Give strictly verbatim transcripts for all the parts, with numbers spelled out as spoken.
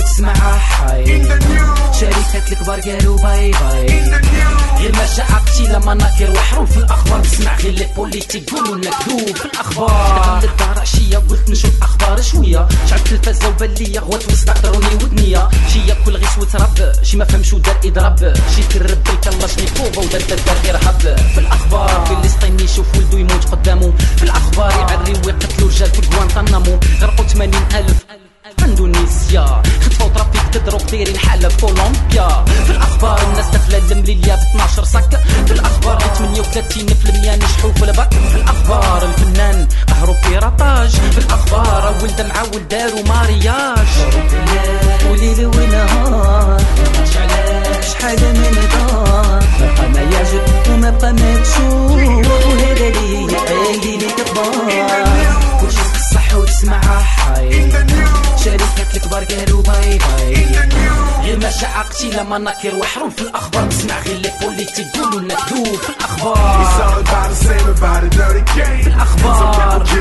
وتسمعها حي. شركات الكبار قالوا باي باي، غير ما جا قتيلة مناكر وحروف في الاخبار. تسمع غير لي بوليتيك قولوا لنا كذوب في الاخبار. دخلت الدار عشيه قلت نشوف اخبار شويه، شعلت التلفازه وبان ليا غوات وسط ضروني ودنيا. شي ياكل غير سوت رب، شي ما فهمش ودار اضراب، شي كرب الكلاشنيكوف ودار دار غير هب. في الاخبار فلسطيني يشوف ولدو يموت قدامه، في الاخبار يعري ويقتلوا رجال في غوانتانامو. غرقوا ثمانين ألف اندونيسيا، خطفوا ترافيك تدروك دايرين حالة في كولومبيا. في الاخبار الناس داخله المليليا ب اثناش صك، في الاخبار ثمانية وثلاثين بالمية نجحوا في الباك. في الاخبار الفنان قهروا بيراطاج، في الاخبار ولد مع ولد داروا مارياج. وليل ونهار شحال من دار، ما بقى ما يعجب وما بقى ما تشوف، وهذا ليا عيلي لي كبار. كلشي تصح وتسمعها حي، شركات الكبار قالوا باي باي، غير ما جا قتيلة مناكر وحروف في الاخبار. تسمع غير لي بوليتيك قولوا لنا كذوب في الاخبار. في الاخبار في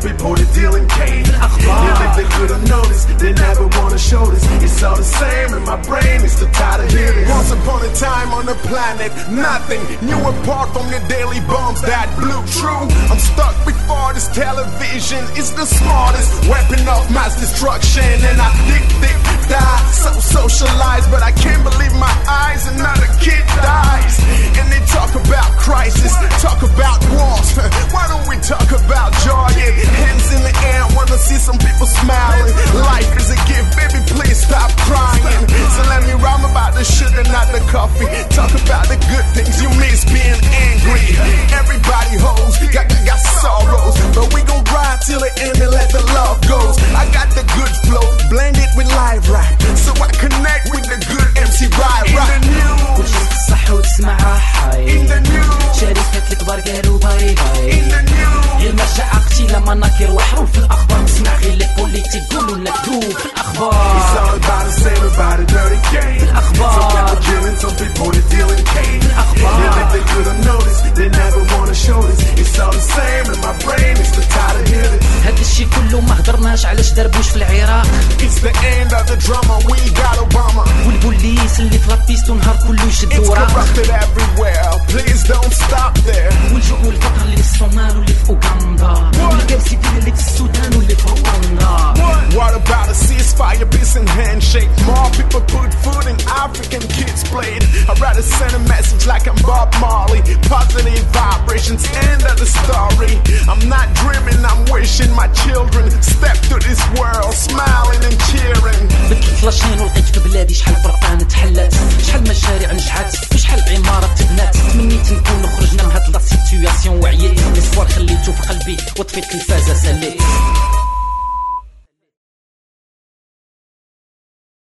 الاخبار Once upon a time on the planet, nothing new apart from the daily bombs that blew true. I'm stuck before this television. It's the smartest weapon of mass destruction, and I think they die so socialized, but I can't believe my eyes. Another kid dies, and they talk about crisis, talk about wars. Why don't we talk about joy? Yeah, hands in the air, wanna see some people smiling. Life is a gift, baby, please stop crying. So let me rhyme about the sugar, not the coffee. Talk about the good things you miss being angry. Everybody holds, got, got, got sorrows, but we gon' ride till the end and let the love goes. I got the good flow, blend it with live rap, so I connect with the good M C Ride Rap. كلشي تصح وتسمعها حي، شركات الكبار قالوا باي باي، غير ما جا قتيلة مناكر وحروف في الاخبار. تسمع غير لي بوليتيك قولوا لنا كذوب في الاخبار. It's all about the same, about a dirty game. في الاخبار Some people killing, some people are dealing cane. في الاخبار And if they could've noticed, they never wanna show this. It's all the same in my brain, it's the tired of hearing. هاد الشي كله ما هضرناش علاش دربوش في العراق. It's the end of the drama, we got Obama. والبوليس اللي في لابيستو نهار كله يشدو It's وراق. corrupted everywhere, please don't stop there. والجوع والفقر اللي في الصومال واللي في اوغندا، والكارثة اللي في السودان واللي في رواندا. What about a ceasefire, peace and handshake? More people put food in African kids' plate. I'd rather send a message like I'm Bob Marley. Positive vibrations, end of the story. I'm not dreaming, I'm wishing my children step to this world smiling and cheering. بدلت فلاشين ولقيت في بلادي شحال فرقان تحلات، شحال مشاريع نجحات وشحال عمارة تبنات. تمنيت نكون خرجنا من هاد لا سيتوياسيون وعييت، الاسوار خليتو في قلبي وطفيت التلفازة سليت.